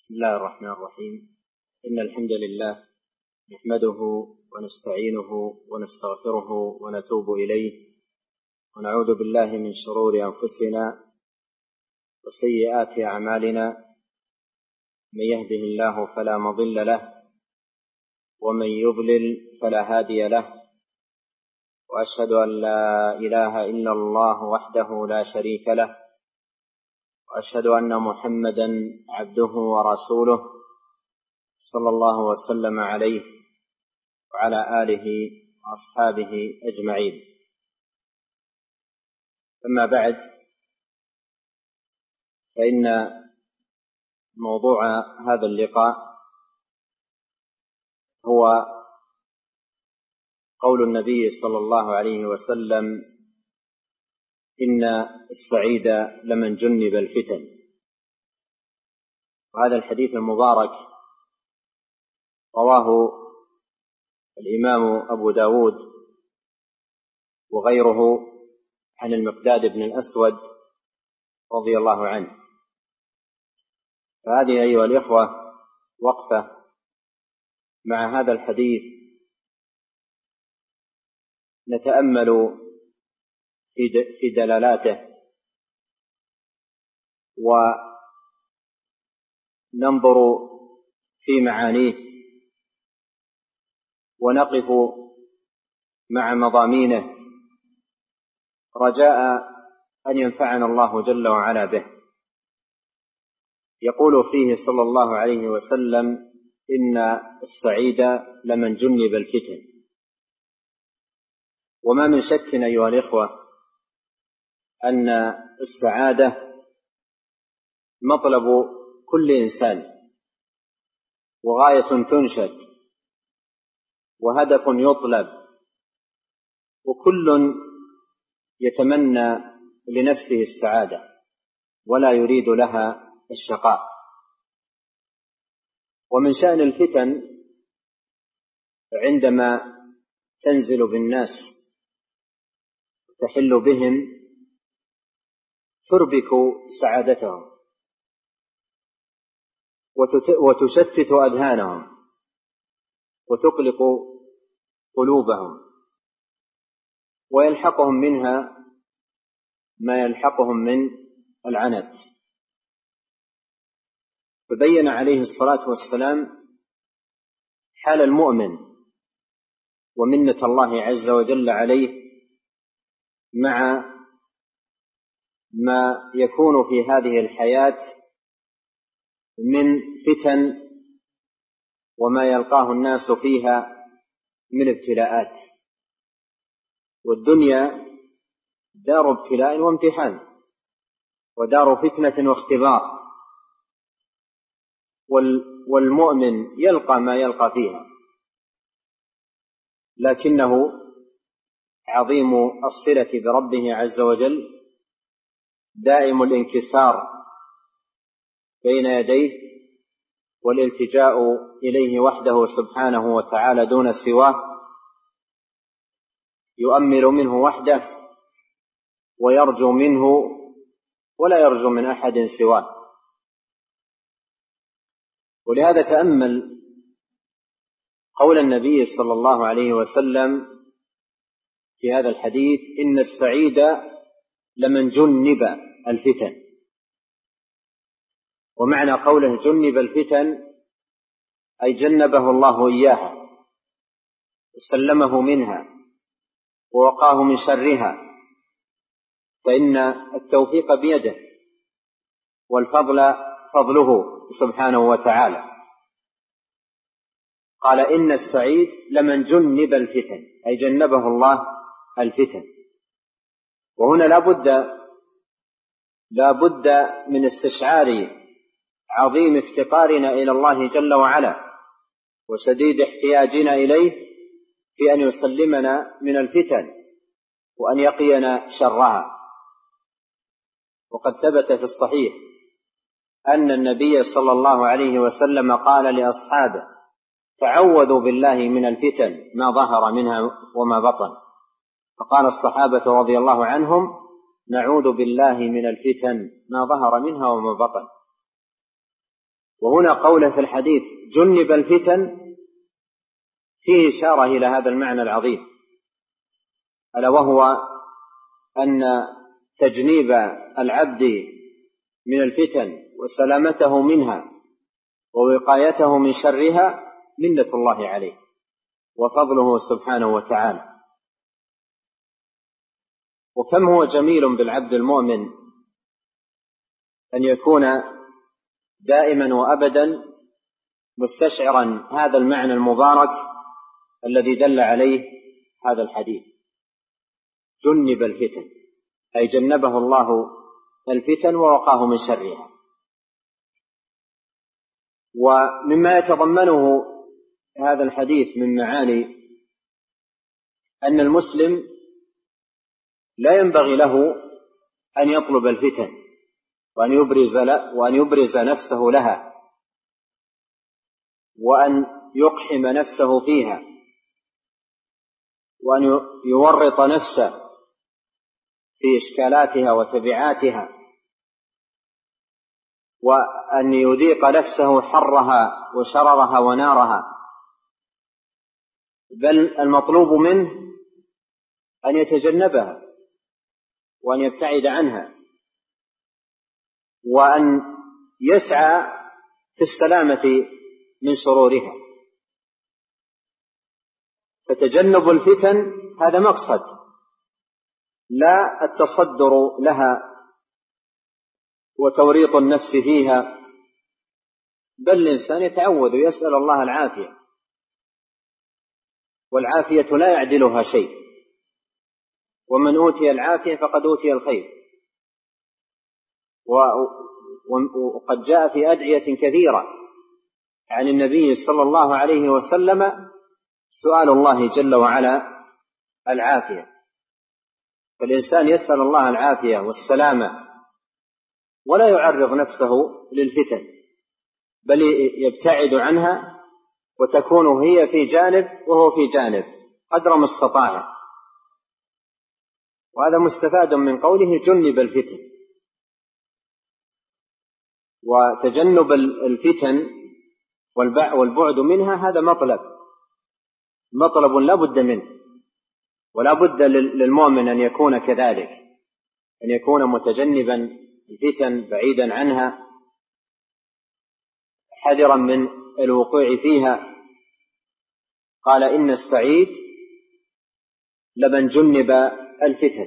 بسم الله الرحمن الرحيم. إن الحمد لله نحمده ونستعينه ونستغفره ونتوب إليه ونعوذ بالله من شرور أنفسنا وسيئات أعمالنا. من يهده الله فلا مضل له ومن يضلل فلا هادي له، وأشهد أن لا إله إلا الله وحده لا شريك له، وأشهد أن محمدا عبده ورسوله صلى الله وسلم عليه وعلى آله وأصحابه أجمعين. أما بعد، فإن موضوع هذا اللقاء هو قول النبي صلى الله عليه وسلم: إن السعيد لمن جنب الفتن. وهذا الحديث المبارك رواه الإمام أبو داود وغيره عن المقداد بن الأسود رضي الله عنه. فهذه أيها الإخوة وقفة مع هذا الحديث نتأمل في دلالاته وننظر في معانيه ونقف مع مضامينه رجاء أن ينفعنا الله جل وعلا به. يقول فيه صلى الله عليه وسلم: إن السعيد لمن جنب الفتن. وما من شك أيها الإخوة أن السعادة مطلب كل إنسان، وغاية تنشد، وهدف يطلب، وكل يتمنى لنفسه السعادة ولا يريد لها الشقاء. ومن شأن الفتن عندما تنزل بالناس تحل بهم تربك سعادتهم وتشتت أذهانهم وتقلق قلوبهم، ويلحقهم منها ما يلحقهم من العنت. فبين عليه الصلاة والسلام حال المؤمن ومنة الله عز وجل عليه مع ما يكون في هذه الحياة من فتن وما يلقاه الناس فيها من ابتلاءات. والدنيا دار ابتلاء وامتحان، ودار فتنة واختبار، والمؤمن يلقى ما يلقى فيها، لكنه عظيم الصلة بربه عز وجل، دائم الانكسار بين يديه، والالتجاء إليه وحده سبحانه وتعالى دون سواه، يؤمل منه وحده ويرجو منه ولا يرجو من أحد سواه. ولهذا تأمل قول النبي صلى الله عليه وسلم في هذا الحديث: إن السعيد لمن جنب الفتن. ومعنى قوله جنب الفتن أي جنبه الله إياها وسلمه منها ووقاه من شرها، فإن التوفيق بيده والفضل فضله سبحانه وتعالى. قال: إن السعيد لمن جنب الفتن أي جنبه الله الفتن. وهنا لا بد من استشعار عظيم افتقارنا إلى الله جل وعلا وشديد احتياجنا إليه في أن يسلمنا من الفتن وأن يقينا شرها. وقد ثبت في الصحيح أن النبي صلى الله عليه وسلم قال لأصحابه: تعوذوا بالله من الفتن ما ظهر منها وما بطن. فقال الصحابة رضي الله عنهم: نعوذ بالله من الفتن ما ظهر منها وما بطن. وهنا قوله في الحديث جنب الفتن فيه إشارة إلى هذا المعنى العظيم، ألا وهو أن تجنيب العبد من الفتن وسلامته منها ووقايته من شرها منة الله عليه وفضله سبحانه وتعالى. وكم هو جميل بالعبد المؤمن أن يكون دائما وأبدا مستشعرا هذا المعنى المبارك الذي دل عليه هذا الحديث، جنب الفتن، أي جنبه الله الفتن ووقاه من شرها. ومما يتضمنه هذا الحديث من معاني أن المسلم لا ينبغي له أن يطلب الفتن وأن يبرز نفسه لها وأن يقحم نفسه فيها وأن يورط نفسه في إشكالاتها وتبعاتها وأن يذيق نفسه حرها وشررها ونارها، بل المطلوب منه أن يتجنبها وأن يبتعد عنها وأن يسعى في السلامة من شرورها. فتجنب الفتن هذا مقصد، لا التصدر لها وتوريط النفس فيها، بل الإنسان يتعوذ ويسأل الله العافية، والعافية لا يعدلها شيء، ومن أوتي العافية فقد أوتي الخير. وقد جاء في أدعية كثيرة عن النبي صلى الله عليه وسلم سؤال الله جل وعلا العافية، فالإنسان يسأل الله العافية والسلامة ولا يعرض نفسه للفتن، بل يبتعد عنها وتكون هي في جانب وهو في جانب قدر ما استطاع. وهذا مستفاد من قوله جنب الفتن. وتجنب الفتن والبعد منها هذا مطلب لا بد منه، ولا بد للمؤمن أن يكون كذلك، أن يكون متجنبا الفتن بعيدا عنها حذرا من الوقوع فيها. قال إن السعيد لمن جنب الفتن.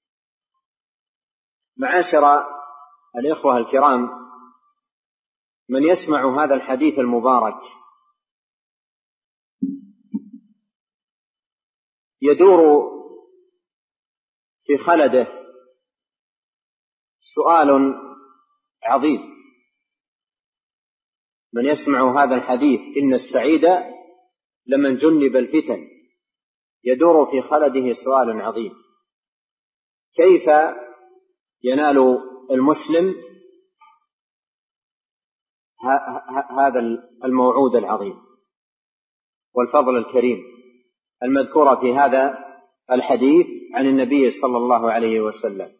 معاشر الإخوة الكرام، من يسمع هذا الحديث المبارك يدور في خلده سؤال عظيم. من يسمع هذا الحديث إن السعيد لمن جنب الفتن يدور في خلده سؤال عظيم: كيف ينال المسلم هذا الموعود العظيم والفضل الكريم المذكور في هذا الحديث عن النبي صلى الله عليه وسلم؟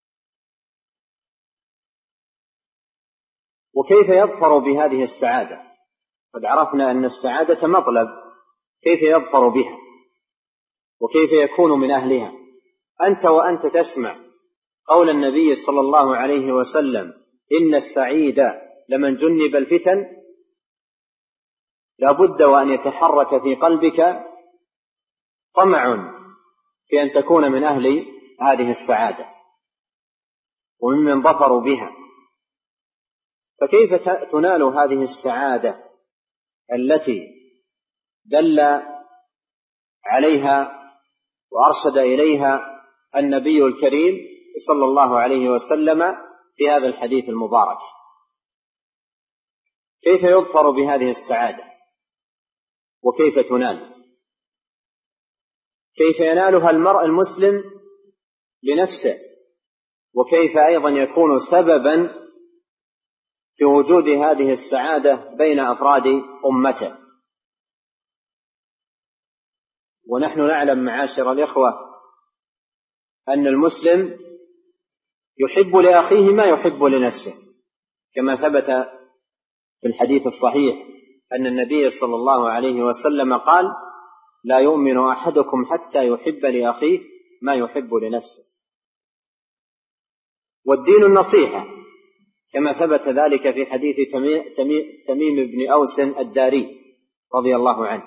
وكيف يظفر بهذه السعادة؟ قد عرفنا أن السعادة مطلب، كيف يظفر بها وكيف يكون من أهلها؟ أنت وأنت تسمع قول النبي صلى الله عليه وسلم إن السعيد لمن جنب الفتن، لا بد وأن يتحرك في قلبك طمع في أن تكون من أهل هذه السعادة وممن ظفروا بها. فكيف تنال هذه السعادة التي دل عليها وأرشد إليها النبي الكريم صلى الله عليه وسلم في هذا الحديث المبارك؟ كيف يظفر بهذه السعادة وكيف تنال؟ كيف ينالها المرء المسلم لنفسه، وكيف أيضا يكون سببا في وجود هذه السعادة بين أفراد أمته؟ ونحن نعلم معاشر الإخوة أن المسلم يحب لأخيه ما يحب لنفسه، كما ثبت في الحديث الصحيح أن النبي صلى الله عليه وسلم قال: لا يؤمن أحدكم حتى يحب لأخيه ما يحب لنفسه. والدين النصيحة، كما ثبت ذلك في حديث تميم بن أوس الداري رضي الله عنه.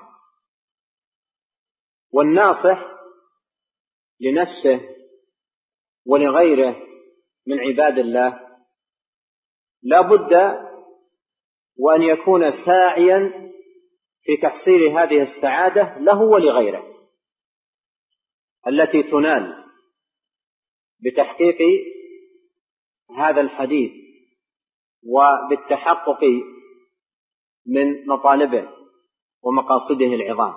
والناصح لنفسه ولغيره من عباد الله لا بد وأن يكون ساعيا في تحصيل هذه السعادة له ولغيره التي تنال بتحقيق هذا الحديث وبالتحقق من مطالبه ومقاصده العظام.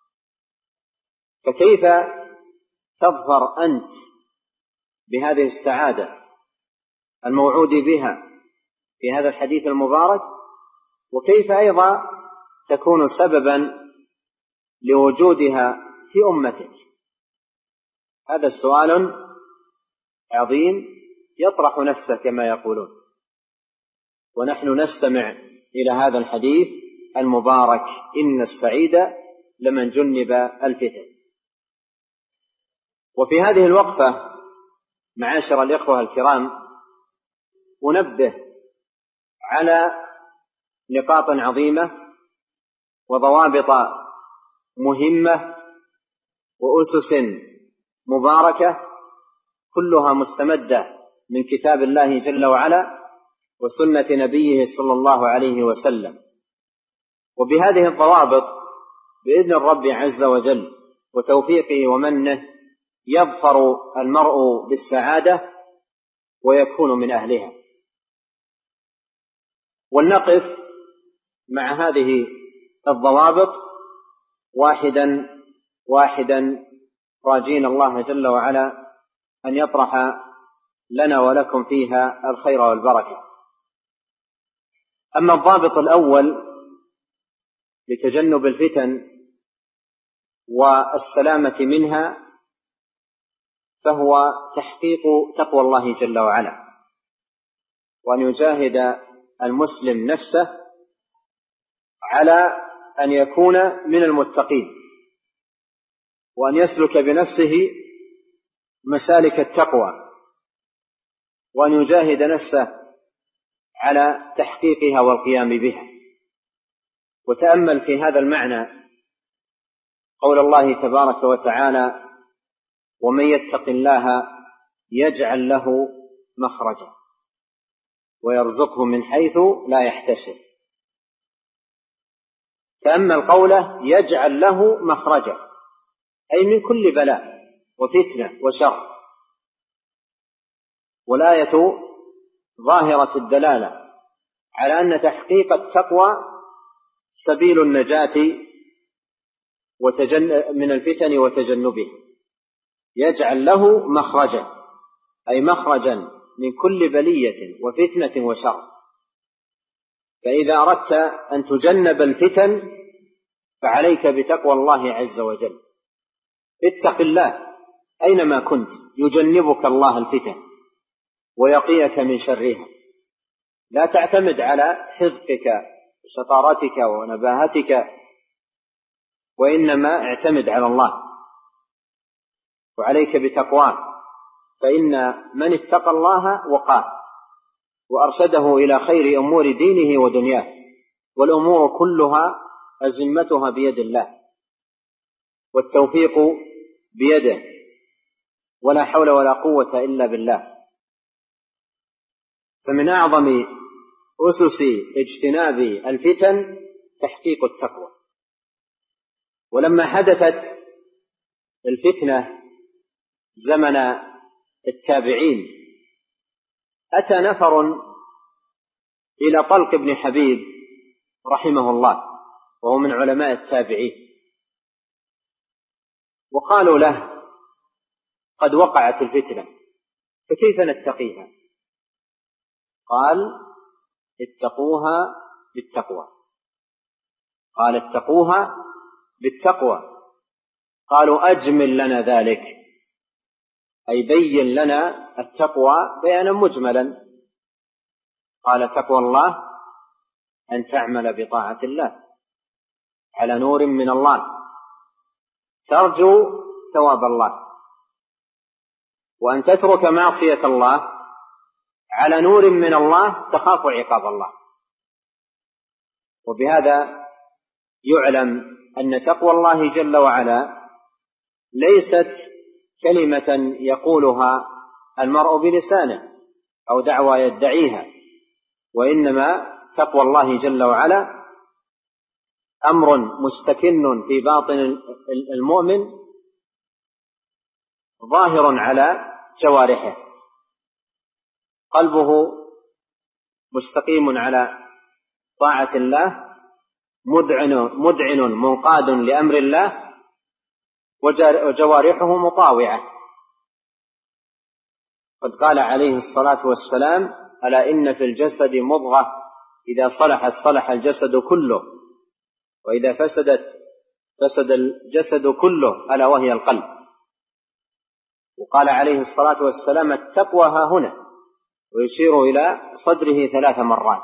فكيف تظفر أنت بهذه السعادة الموعود بها في هذا الحديث المبارك، وكيف أيضا تكون سببا لوجودها في أمتك؟ هذا السؤال عظيم يطرح نفسه كما يقولون، ونحن نستمع إلى هذا الحديث المبارك: إن السعيد لمن جنب الفتن. وفي هذه الوقفة معاشر الإخوة الكرام أنبه على نقاط عظيمة وضوابط مهمة وأسس مباركة كلها مستمدة من كتاب الله جل وعلا وسنة نبيه صلى الله عليه وسلم. وبهذه الضوابط بإذن الرب عز وجل وتوفيقه ومنه يظفر المرء بالسعادة ويكون من أهلها. ولنقف مع هذه الضوابط واحدا راجين الله جل وعلا أن يطرح لنا ولكم فيها الخير والبركة. أما الضابط الأول لتجنب الفتن والسلامة منها فهو تحقيق تقوى الله جل وعلا، وأن يجاهد المسلم نفسه على أن يكون من المتقين، وأن يسلك بنفسه مسالك التقوى، وأن يجاهد نفسه على تحقيقها والقيام بها. وتأمل في هذا المعنى قول الله تبارك وتعالى: ومن يتق الله يجعل له مخرجا ويرزقه من حيث لا يحتسب. تأمل قوله: يجعل له مخرجا، أي من كل بلاء وفتنة وشر. والآية ظاهرة الدلالة على أن تحقيق التقوى سبيل النجاة من الفتن وتجنبها. يجعل له مخرجا، أي مخرجا من كل بلية وفتنة وشر. فإذا أردت أن تجنب الفتن فعليك بتقوى الله عز وجل. اتق الله أينما كنت يجنبك الله الفتن ويقيك من شرها. لا تعتمد على حذقك وشطارتك ونباهتك، وإنما اعتمد على الله وعليك بتقواه، فإن من اتقى الله وقاه وأرشده إلى خير أمور دينه ودنياه، والأمور كلها أزمتها بيد الله والتوفيق بيده، ولا حول ولا قوة إلا بالله. فمن أعظم أسس اجتناب الفتن تحقيق التقوى. ولما حدثت الفتنة زمن التابعين أتى نفر إلى طلق بن حبيب رحمه الله، وهو من علماء التابعين، وقالوا له: قد وقعت الفتنة فكيف نتقيها؟ قال: اتقوها بالتقوى. قال: اتقوها بالتقوى. قالوا: أجمل لنا ذلك، أي بين لنا التقوى بيانا مجملا. قال: تقوى الله أن تعمل بطاعة الله على نور من الله، ترجو ثواب الله، وأن تترك معصية الله على نور من الله تخاف عقاب الله. وبهذا يعلم أن تقوى الله جل وعلا ليست كلمة يقولها المرء بلسانه أو دعوى يدعيها، وإنما تقوى الله جل وعلا أمر مستكن في باطن المؤمن ظاهر على جوارحه، قلبه مستقيم على طاعة الله، مذعن منقاد لأمر الله، وجوارحه مطاوعة. قد قال عليه الصلاة والسلام: ألا إن في الجسد مضغة إذا صلحت صلح الجسد كله، وإذا فسدت فسد الجسد كله، ألا وهي القلب. وقال عليه الصلاة والسلام: التقوى ها هنا، ويشير إلى صدره 3 مرات.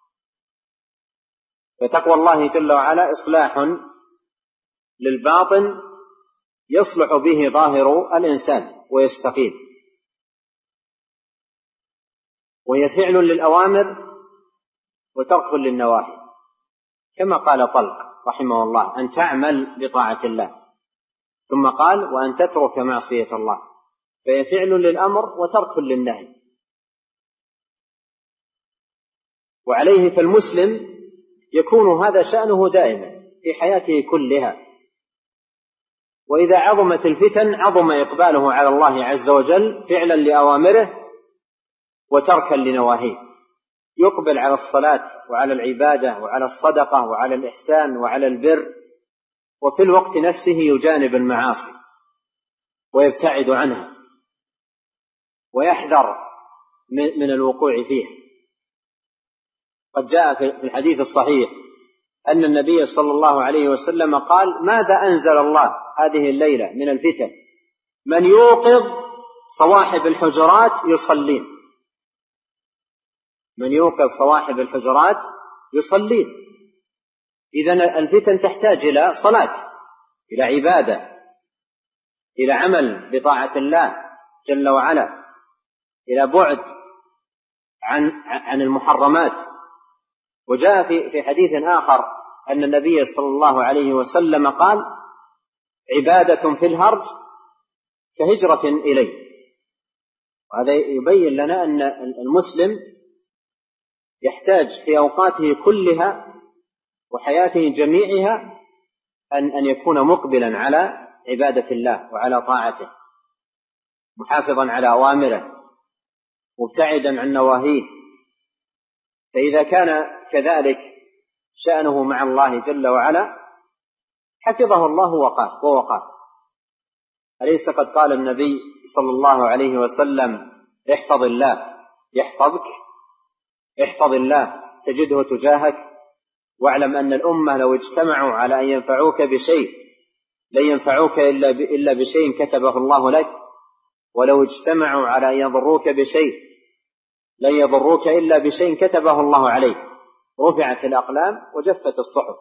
فتقوى الله جل وعلا إصلاح للباطن يصلح به ظاهر الإنسان ويستقيم، وهي فعل للأوامر وترك للنواهي، كما قال طلق رحمه الله: أن تعمل بطاعة الله، ثم قال: وأن تترك معصية الله، فهي فعل للأمر وترك للنهي. وعليه فالمسلم يكون هذا شأنه دائما في حياته كلها، وإذا عظمت الفتن عظم إقباله على الله عز وجل فعلا لأوامره وتركا لنواهيه، يقبل على الصلاة وعلى العبادة وعلى الصدقة وعلى الإحسان وعلى البر، وفي الوقت نفسه يجانب المعاصي ويبتعد عنها ويحذر من الوقوع فيها. قد جاء في الحديث الصحيح أن النبي صلى الله عليه وسلم قال: ماذا أنزل الله هذه الليلة من الفتن؟ من يوقظ صواحب الحجرات يصلين. من يوقظ صواحب الحجرات يصلين. إذن الفتن تحتاج إلى صلاة، إلى عبادة، إلى عمل بطاعة الله جل وعلا، إلى بعد عن المحرمات. وجاء في حديث آخر أن النبي صلى الله عليه وسلم قال: عبادة في الهرج كهجرة إليه. وهذا يبين لنا أن المسلم يحتاج في أوقاته كلها وحياته جميعها أن يكون مقبلا على عبادة الله وعلى طاعته، محافظا على أوامره، مبتعدا عن نواهيه. فإذا كان كذلك شأنه مع الله جل وعلا حفظه الله ووقاه. أليس قد قال النبي صلى الله عليه وسلم: احفظ الله يحفظك، احفظ الله تجده تجاهك، واعلم أن الأمة لو اجتمعوا على أن ينفعوك بشيء لن ينفعوك إلا بشيء كتبه الله لك، ولو اجتمعوا على أن يضروك بشيء لن يضروك إلا بشيء كتبه الله عليك. رفعت الأقلام وجفت الصحف.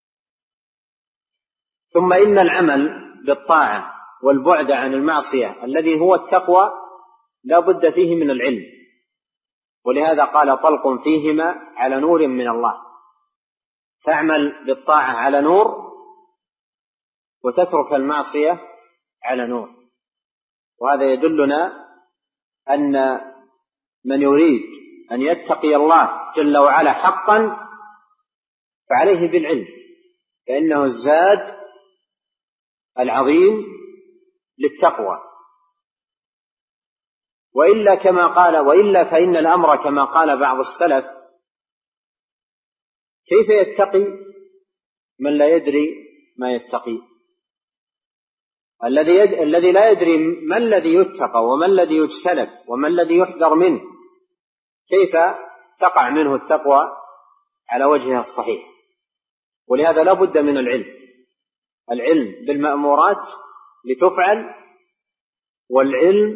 ثم إن العمل بالطاعة والبعد عن المعصية الذي هو التقوى لا بد فيه من العلم، ولهذا قال طلق: فيهما على نور من الله. تعمل بالطاعة على نور، وتترك المعصية على نور. وهذا يدلنا أن من يريد أن يتقي الله جل وعلا حقا فعليه بالعلم، فإنه الزاد العظيم للتقوى. وإلا فإن الأمر كما قال بعض السلف: كيف يتقي من لا يدري ما يتقي؟ الذي لا يدري ما الذي يتقى وما الذي يجتنب وما الذي يحذر منه، كيف تقع منه التقوى على وجهها الصحيح؟ ولهذا لا بد من العلم بالمأمورات لتفعل، والعلم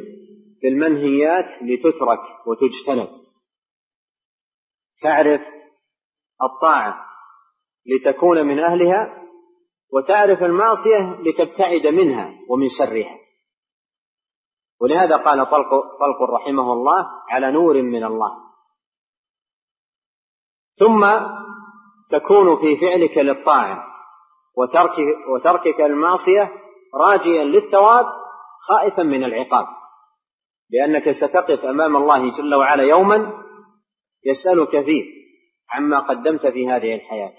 بالمنهيات لتترك وتجتنب. تعرف الطاعة لتكون من أهلها، وتعرف المعصية لتبتعد منها ومن شرها. ولهذا قال طلق رحمه الله: على نور من الله. ثم تكون في فعلك للطاعة وتركك المعصية راجيا للثواب خائفا من العقاب، لأنك ستقف أمام الله جل وعلا يوما يسألك فيه عما قدمت في هذه الحياة،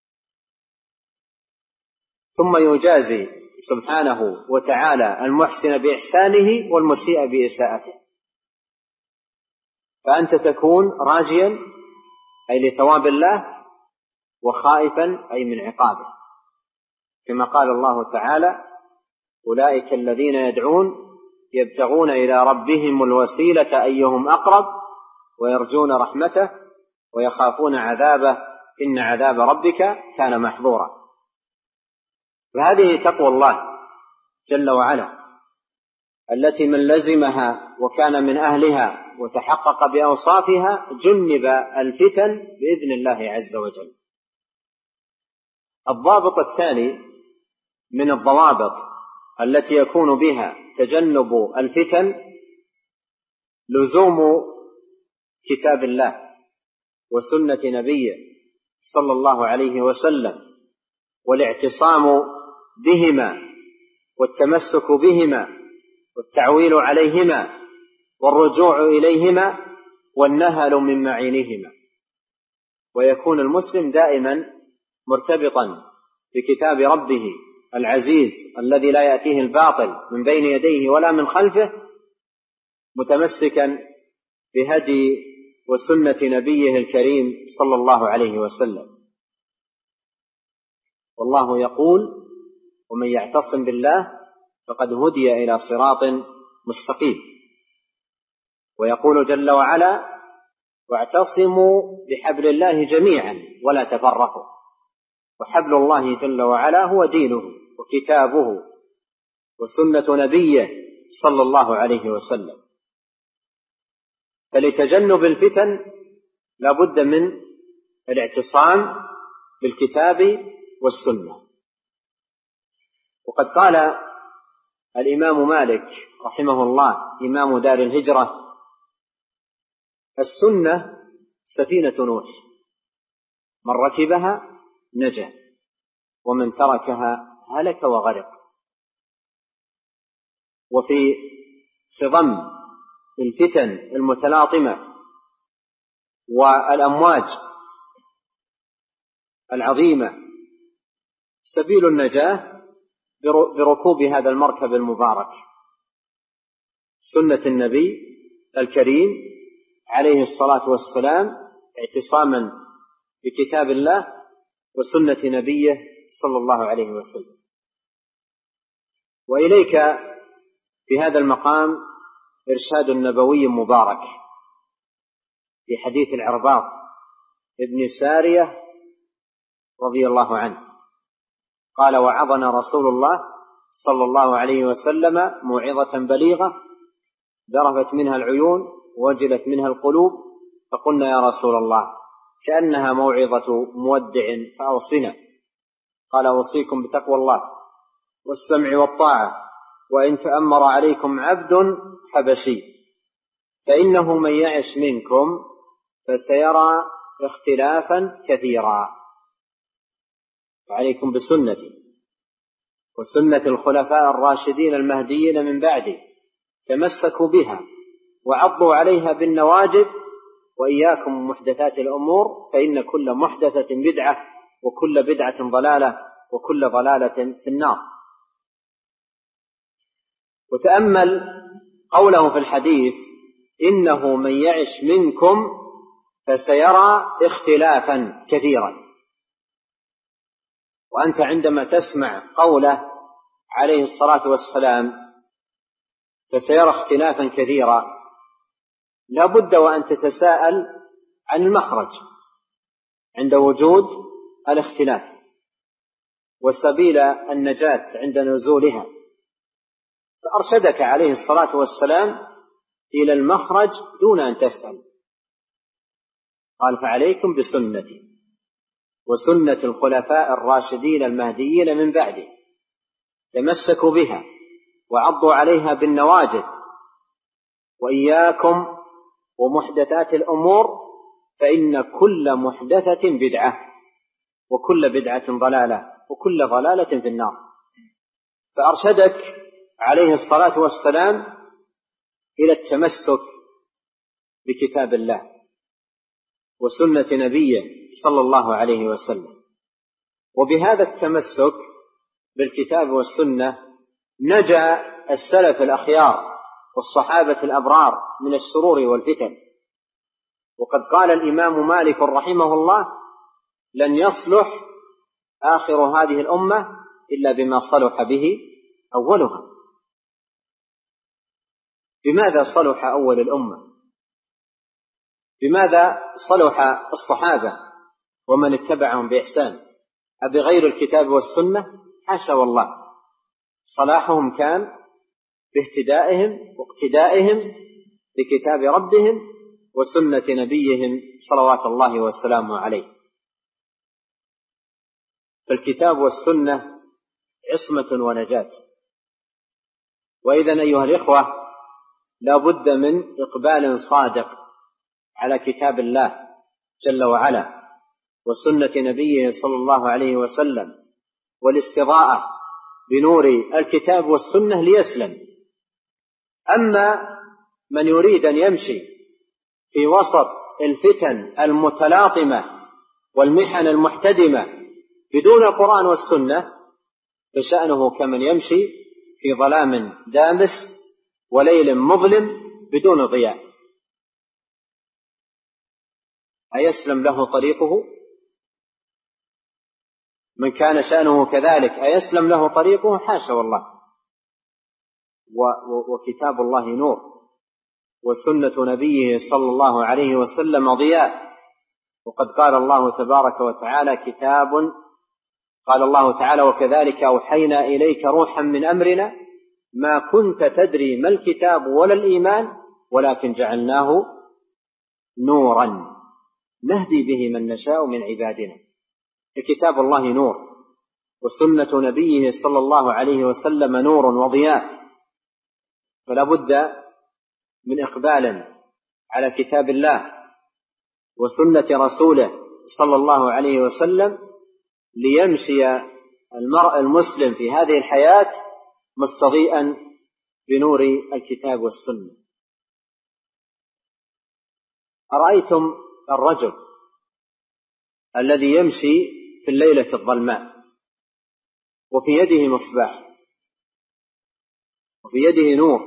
ثم يجازي سبحانه وتعالى المحسن بإحسانه والمسيء بإساءته. فأنت تكون راجيا أي لثواب الله، وخائفا أي من عقابه، كما قال الله تعالى: أولئك الذين يدعون يبتغون إلى ربهم الوسيلة أيهم أقرب ويرجون رحمته ويخافون عذابه إن عذاب ربك كان محظورا. فهذه تقوى الله جل وعلا التي من لزمها وكان من أهلها وتحقق بأوصافها جنب الفتن بإذن الله عز وجل. الضابط الثاني من الضوابط التي يكون بها تجنب الفتن لزوم كتاب الله وسنة نبيه صلى الله عليه وسلم، والاعتصام بهما والتمسك بهما والتعويل عليهما والرجوع إليهما والنهل من معينهما. ويكون المسلم دائما مرتبطا بكتاب ربه العزيز الذي لا يأتيه الباطل من بين يديه ولا من خلفه، متمسكا بهدي وسنة نبيه الكريم صلى الله عليه وسلم. والله يقول: ومن يعتصم بالله فقد هدي إلى صراط مستقيم. ويقول جل وعلا: واعتصموا بحبل الله جميعا ولا تفرقوا. وحبل الله جل وعلا هو دينه وكتابه وسنة نبيه صلى الله عليه وسلم. فلتجنب الفتن لا بد من الاعتصام بالكتاب والسنة. وقد قال الإمام مالك رحمه الله إمام دار الهجرة: السنة سفينة نوح، من ركبها نجا ومن تركها هلك وغرق. وفي خضم الفتن المتلاطمة والأمواج العظيمة سبيل النجاة بركوب هذا المركب المبارك، سنة النبي الكريم عليه الصلاة والسلام، اعتصاما بكتاب الله وسنة نبيه صلى الله عليه وسلم. وإليك في هذا المقام إرشاد نبوي مبارك في حديث العرباض ابن سارية رضي الله عنه قال: وعظنا رسول الله صلى الله عليه وسلم موعظة بليغة ذرفت منها العيون ووجلت منها القلوب، فقلنا: يا رسول الله كأنها موعظة مودع فأوصنا. قال: أوصيكم بتقوى الله والسمع والطاعة، وإن تأمر عليكم عبد حبشي فإنه من يعش منكم فسيرى اختلافا كثيرا، وعليكم بسنتي وسنة الخلفاء الراشدين المهديين من بعدي، تمسكوا بها وعضوا عليها بالنواجذ، وإياكم محدثات الأمور فإن كل محدثة بدعة وكل بدعة ضلالة وكل ضلالة في النار. وتأمل قوله في الحديث: إنه من يعش منكم فسيرى اختلافا كثيرا. وأنت عندما تسمع قوله عليه الصلاة والسلام فسيرى اختلافا كثيرا، لا بد وأن تتساءل عن المخرج عند وجود الاختلاف وسبيل النجاة عند نزولها، فأرشدك عليه الصلاة والسلام إلى المخرج دون أن تسأل. قال: فعليكم بسنتي وسنة الخلفاء الراشدين المهديين من بعده، تمسكوا بها وعضوا عليها بالنواجذ، وإياكم ومحدثات الأمور فإن كل محدثة بدعة وكل بدعة ضلالة وكل ضلالة في النار. فأرشدك عليه الصلاة والسلام إلى التمسك بكتاب الله وسنة نبيه صلى الله عليه وسلم. وبهذا التمسك بالكتاب والسنة نجا السلف الأخيار والصحابة الأبرار من الشرور والفتن. وقد قال الإمام مالك رحمه الله: لن يصلح آخر هذه الأمة إلا بما صلح به أولها. بماذا صلح أول الأمة؟ بماذا صلح الصحابة ومن اتبعهم بإحسان؟ أبغير الكتاب والسنة؟ حاشا والله، صلاحهم كان باهتدائهم واقتدائهم بكتاب ربهم وسنة نبيهم صلوات الله وسلامه عليه. فالكتاب والسنة عصمة ونجاة. وإذن أيها الإخوة، لا بد من إقبال صادق على كتاب الله جل وعلا وسنة نبيه صلى الله عليه وسلم، والاستضاءة بنور الكتاب والسنة ليسلم. أما من يريد أن يمشي في وسط الفتن المتلاطمة والمحن المحتدمة بدون القرآن والسنة فشأنه كمن يمشي في ظلام دامس وليل مظلم بدون ضياء. أيسلم له طريقه؟ من كان شأنه كذلك أيسلم له طريقه؟ حاشا والله. وكتاب الله نور وسنة نبيه صلى الله عليه وسلم ضياء. وقد قال الله تبارك وتعالى قال الله تعالى: وكذلك أوحينا إليك روحا من أمرنا ما كنت تدري ما الكتاب ولا الإيمان ولكن جعلناه نورا نهدي به من نشاء من عبادنا. كتاب الله نور وسنة نبيه صلى الله عليه وسلم نور وضياء. فلا بد من إقبال على كتاب الله وسنة رسوله صلى الله عليه وسلم ليمشي المرء المسلم في هذه الحياة مستضيئا بنور الكتاب والسنة. أرأيتم الرجل الذي يمشي في الليلة الظلماء وفي يده مصباح وفي يده نور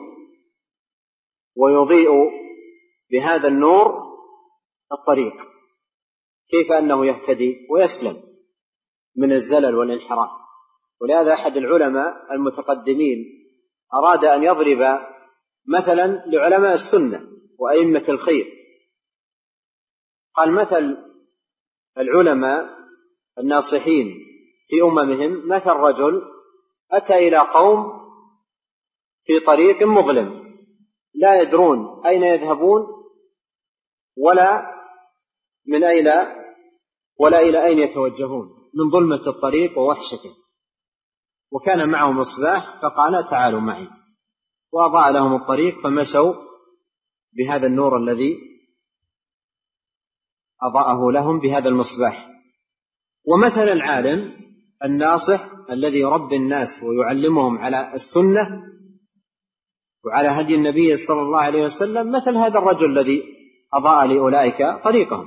ويضيء بهذا النور الطريق، كيف أنه يهتدي ويسلم من الزلل والانحراف؟ ولهذا أحد العلماء المتقدمين أراد أن يضرب مثلا لعلماء السنة وأئمة الخير، قال: مثل العلماء الناصحين في أممهم مثل رجل أتى إلى قوم في طريق مظلم لا يدرون أين يذهبون ولا إلى أين يتوجهون من ظلمة الطريق ووحشته، وكان معه مصباح فقال: تعالوا معي، وأضاء لهم الطريق فمشوا بهذا النور الذي أضاءه لهم بهذا المصباح. ومثل العالم الناصح الذي يربي الناس ويعلمهم على السنة وعلى هدي النبي صلى الله عليه وسلم مثل هذا الرجل الذي أضاء لأولئك طريقهم،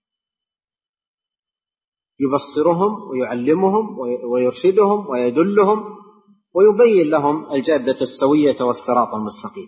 يبصرهم ويعلمهم ويرشدهم ويدلهم ويبين لهم الجادة السوية والصراط المستقيم.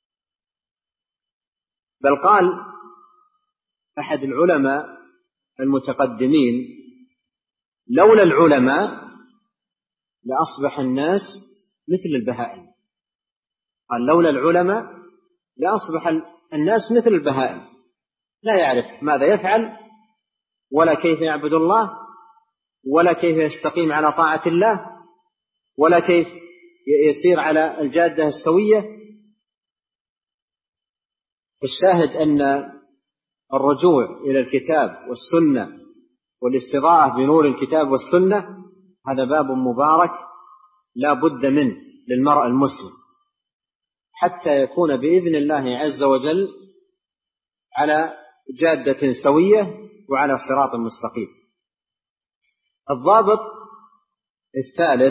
بل قال أحد العلماء المتقدمين: لولا العلماء لأصبح الناس مثل البهائم. قال: لولا العلماء لأصبح الناس مثل البهائم، لا يعرف ماذا يفعل ولا كيف يعبد الله ولا كيف يستقيم على طاعة الله ولا كيف يسير على الجادة السوية. الشاهد أن الرجوع إلى الكتاب والسنة والاستضاءة بنور الكتاب والسنة هذا باب مبارك لا بد منه للمرء المسلم حتى يكون بإذن الله عز وجل على جادة سوية وعلى صراط مستقيم. الضابط الثالث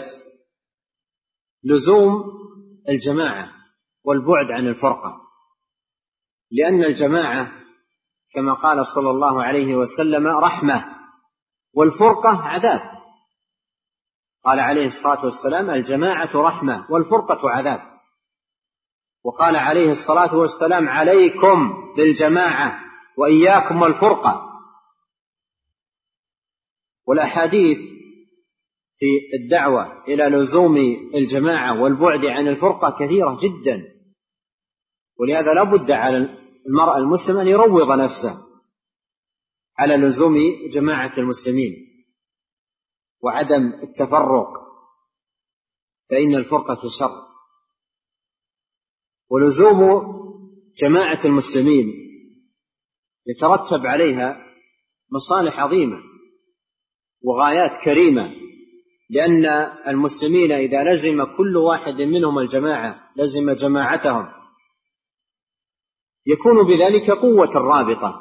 لزوم الجماعة والبعد عن الفرقة، لأن الجماعة كما قال صلى الله عليه وسلم رحمة والفرقة عذاب. قال عليه الصلاة والسلام الجماعة رحمة والفرقة عذاب. وقال عليه الصلاة والسلام عليكم بالجماعة وإياكم والفرقة. والأحاديث في الدعوة إلى لزوم الجماعة والبعد عن الفرقة كثيرة جدا، ولهذا لا بد على المرء المسلم أن يروض نفسه على لزوم جماعة المسلمين وعدم التفرق، فإن الفرقة شر. ولزوم جماعة المسلمين يترتب عليها مصالح عظيمة وغايات كريمة، لأن المسلمين إذا لزم كل واحد منهم الجماعة لزم جماعتهم يكون بذلك قوة الرابطة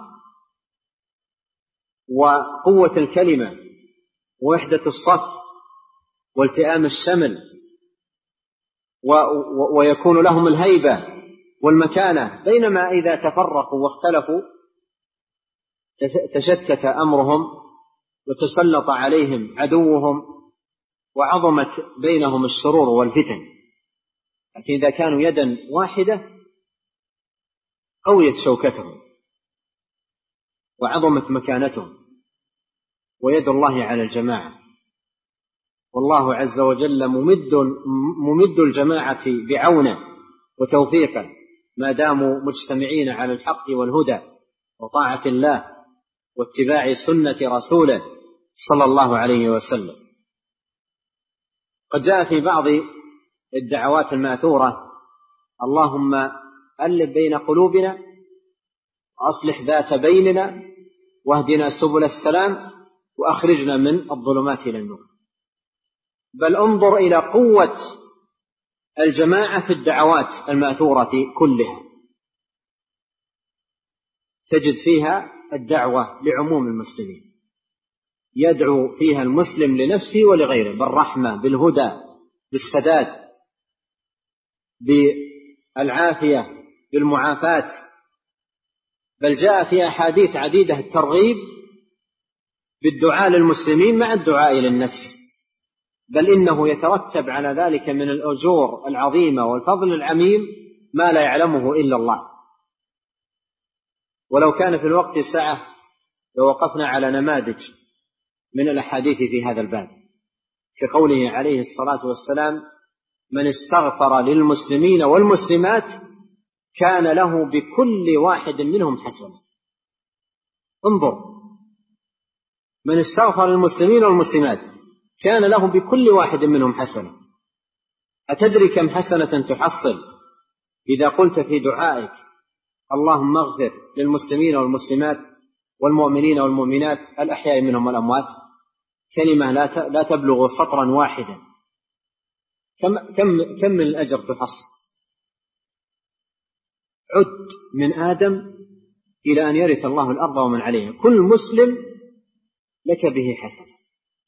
وقوة الكلمة ووحدة الصف والتئام الشمل، ويكون لهم الهيبة والمكانة. بينما إذا تفرقوا واختلفوا تشتت أمرهم وتسلط عليهم عدوهم وعظمت بينهم الشرور والفتن. لكن إذا كانوا يدا واحدة قويت شوكتهم وعظمت مكانتهم. ويد الله على الجماعة، والله عز وجل ممد الجماعة بعونه وتوفيقه ما داموا مجتمعين على الحق والهدى وطاعة الله واتباع سنة رسوله صلى الله عليه وسلم. قد جاء في بعض الدعوات الماثورة اللهم ألف بين قلوبنا وأصلح ذات بيننا واهدنا سبل السلام وأخرجنا من الظلمات إلى النور. بل انظر إلى قوة الجماعة في الدعوات الماثورة كلها، تجد فيها الدعوة لعموم المسلمين، يدعو فيها المسلم لنفسه ولغيره بالرحمة بالهدى بالسداد بالعافية بالمعافاة. بل جاء في أحاديث عديدة الترغيب بالدعاء للمسلمين مع الدعاء للنفس، بل إنه يترتب على ذلك من الأجور العظيمة والفضل العميم ما لا يعلمه إلا الله. ولو كان في الوقت سعة لوقفنا على نماذج من الأحاديث في هذا الباب، كقوله عليه الصلاة والسلام من استغفر للمسلمين والمسلمات كان له بكل واحد منهم حسنة. انظر، من استغفر للمسلمين والمسلمات كان له بكل واحد منهم حسنة. أتدري كم حسنة تحصل إذا قلت في دعائك اللهم اغفر للمسلمين والمسلمات والمؤمنين والمؤمنات الأحياء منهم والأموات؟ كلمة لا تبلغ سطرا واحدا، كم من الأجر تحصل؟ عد من آدم إلى أن يرث الله الأرض ومن عليها كل مسلم لك به حسنة،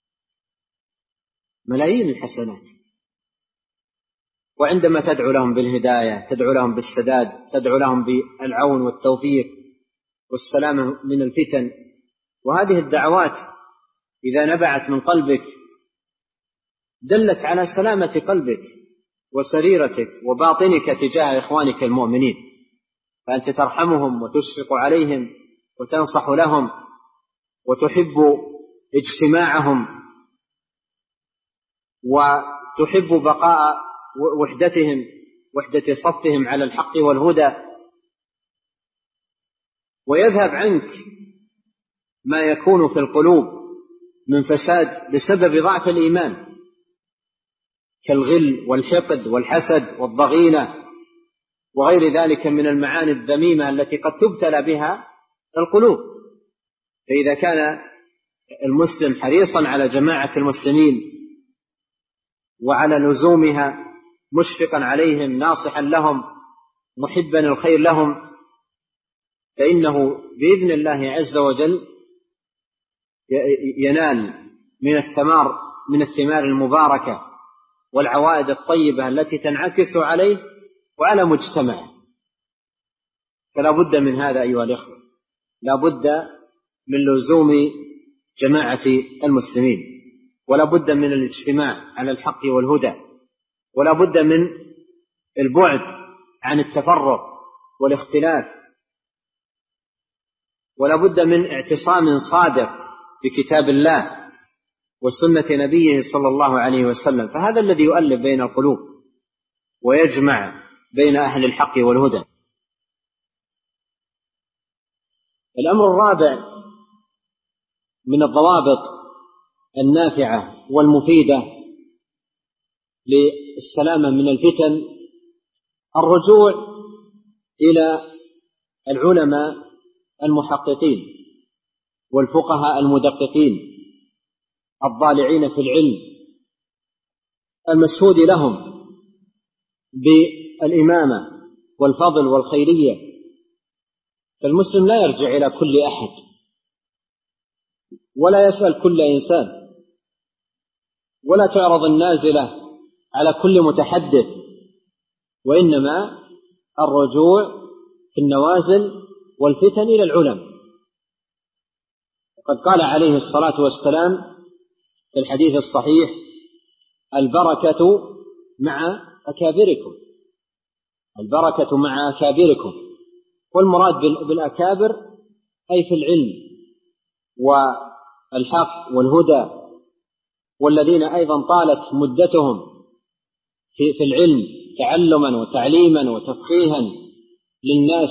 ملايين الحسنات. وعندما تدعو لهم بالهداية، تدعو لهم بالسداد، تدعو لهم بالعون والتوفيق والسلامة من الفتن. وهذه الدعوات إذا نبعت من قلبك دلت على سلامة قلبك وسريرتك وباطنك تجاه إخوانك المؤمنين، فأنت ترحمهم وتشفق عليهم وتنصح لهم وتحب اجتماعهم وتحب بقاء وحدتهم، وحدة صفهم على الحق والهدى. ويذهب عنك ما يكون في القلوب من فساد بسبب ضعف الإيمان كالغل والحقد والحسد والضغينة وغير ذلك من المعاني الذميمة التي قد تبتلى بها القلوب. فإذا كان المسلم حريصا على جماعة المسلمين وعلى لزومها، مشفقا عليهم، ناصحا لهم، محبا الخير لهم، فإنه بإذن الله عز وجل ينال من الثمار المباركة والعوائد الطيبة التي تنعكس عليه وعلى مجتمعه. فلا بد من هذا أيها الإخوة، لا بد من لزوم جماعة المسلمين، ولا بد من الاجتماع على الحق والهدى، ولا بد من البعد عن التفرق والاختلاف، ولا بد من اعتصام صادق بكتاب الله وسنة نبيه صلى الله عليه وسلم، فهذا الذي يؤلف بين القلوب ويجمع بين أهل الحق والهدى. الأمر الرابع من الضوابط النافعة والمفيدة للسلامة من الفتن الرجوع إلى العلماء المحققين والفقهاء المدققين الضالعين في العلم المشهود لهم بالإمامة والفضل والخيرية. فالمسلم لا يرجع إلى كل أحد ولا يسأل كل إنسان، ولا تعرض النازلة على كل متحدث، وإنما الرجوع في النوازل والفتن إلى العلماء. وقد قال عليه الصلاة والسلام في الحديث الصحيح: البركة مع أكابركم، البركة مع أكابركم. والمراد بالأكابر أي في العلم والحق والهدى، والذين أيضا طالت مدتهم في العلم تعلما وتعليما وتفقيها للناس،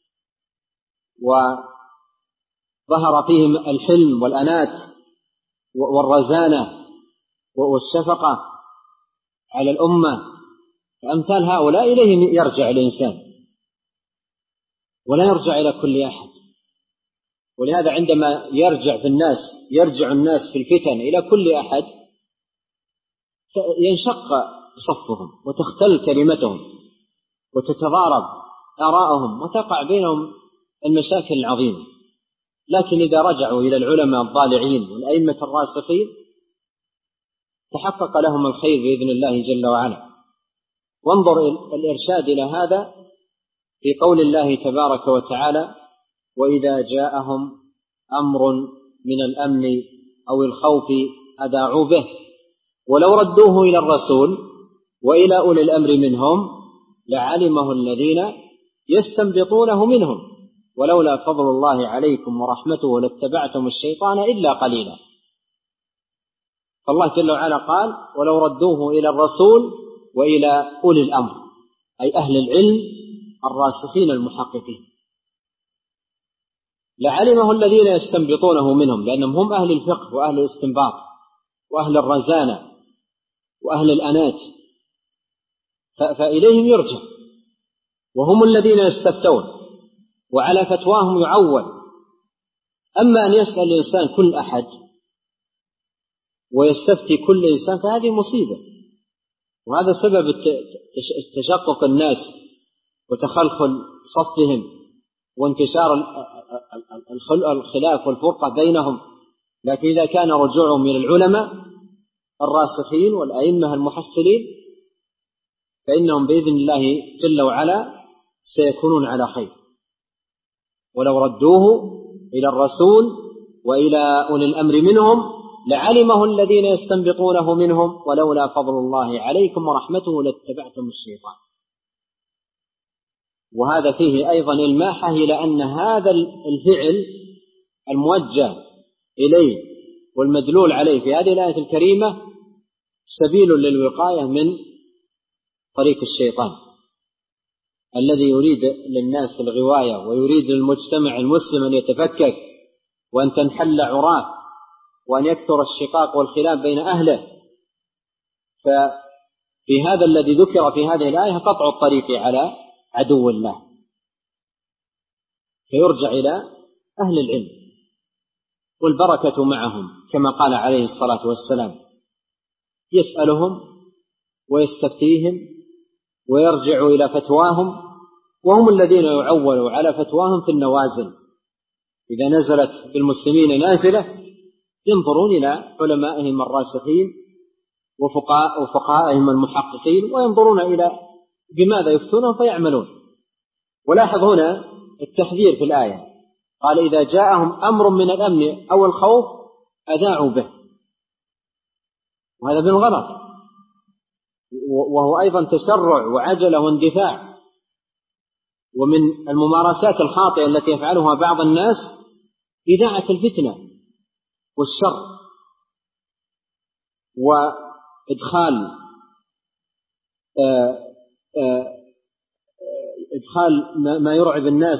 وظهر فيهم الحلم والأنات والرزانة والشفقة على الأمة. فأمثال هؤلاء إليهم يرجع الإنسان ولا يرجع إلى كل أحد. ولهذا عندما يرجع الناس في الفتن إلى كل أحد ينشق صفهم وتختل كلمتهم وتتضارب آراءهم وتقع بينهم المشاكل العظيمة. لكن إذا رجعوا إلى العلماء الضالعين والأئمة الراسخين تحقق لهم الخير بإذن الله جل وعلا. وانظر الإرشاد إلى هذا في قول الله تبارك وتعالى: وإذا جاءهم أمر من الأمن أو الخوف أذاعوا به ولو ردوه إلى الرسول وإلى أولي الأمر منهم لعلمه الذين يستنبطونه منهم ولولا فضل الله عليكم ورحمته لاتبعتم الشيطان إلا قليلا. فالله جل وعلا قال: ولو ردوه إلى الرسول وإلى أولي الأمر، أي أهل العلم الراسخين المحققين، لعلمه الذين يستنبطونه منهم، لأنهم هم أهل الفقه وأهل الاستنباط وأهل الرزانة وأهل الأنات، فإليهم يرجع، وهم الذين يستفتون وعلى فتواهم يعول. أما أن يسأل الإنسان كل أحد ويستفتي كل إنسان فهذه مصيبة، وهذا سبب تشقق الناس وتخلخل صفهم وانتشار الخلاف والفرقة بينهم. لكن إذا كان رجوعهم من العلماء الراسخين والأئمة المحصلين فإنهم بإذن الله جل وعلا سيكونون على خير. ولو ردوه إلى الرسول وإلى أولي الأمر منهم لعلمه الذين يستنبطونه منهم ولولا فضل الله عليكم ورحمته لاتبعتم الشيطان. وهذا فيه أيضا الماحة إلى أن هذا الفعل الموجه إليه والمدلول عليه في هذه الآية الكريمة سبيل للوقاية من طريق الشيطان الذي يريد للناس الغواية ويريد للمجتمع المسلم أن يتفكك وأن تنحل عراه وأن يكثر الشقاق والخلاف بين أهله. ففي هذا الذي ذكر في هذه الآية قطع الطريق على عدو الله، فيرجع إلى أهل العلم والبركة معهم كما قال عليه الصلاة والسلام: يسألهم ويستفتيهم ويرجع إلى فتواهم، وهم الذين يعولوا على فتواهم في النوازل. إذا نزلت بالمسلمين نازلة ينظرون إلى علمائهم الراسخين وفقهائهم المحققين، وينظرون إلى بماذا يفتونهم فيعملون. ولاحظ هنا التحذير في الآية، قال: إذا جاءهم أمر من الأمن أو الخوف أذاعوا به، وهذا بالغلط، وهو أيضا تسرع وعجلة واندفاع. ومن الممارسات الخاطئة التي يفعلها بعض الناس إذاعة الفتنة والشر، وإدخال ما يرعب الناس